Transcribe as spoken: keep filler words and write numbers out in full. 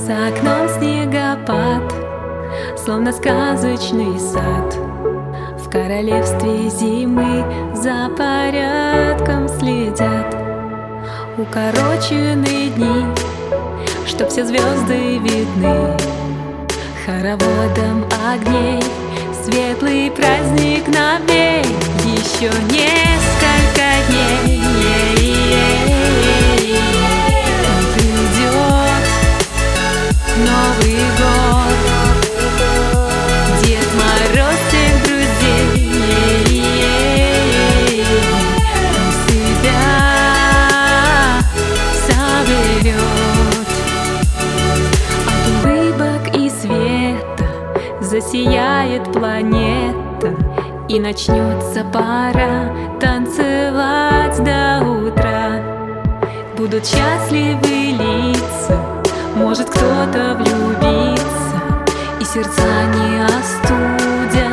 За окном снегопад, словно сказочный сад. В королевстве зимы за порядком следят. Укорочены дни, чтоб все звезды видны. Хороводом огней светлый праздник навей. Еще несколько дней придет Новый год. Дед Мороз всех друзей у себя соберет. От улыбок и света засияет планета, и начнется пора танцевать до утра. Будут счастливы лица, может кто-то влюбится, и сердца не остудят.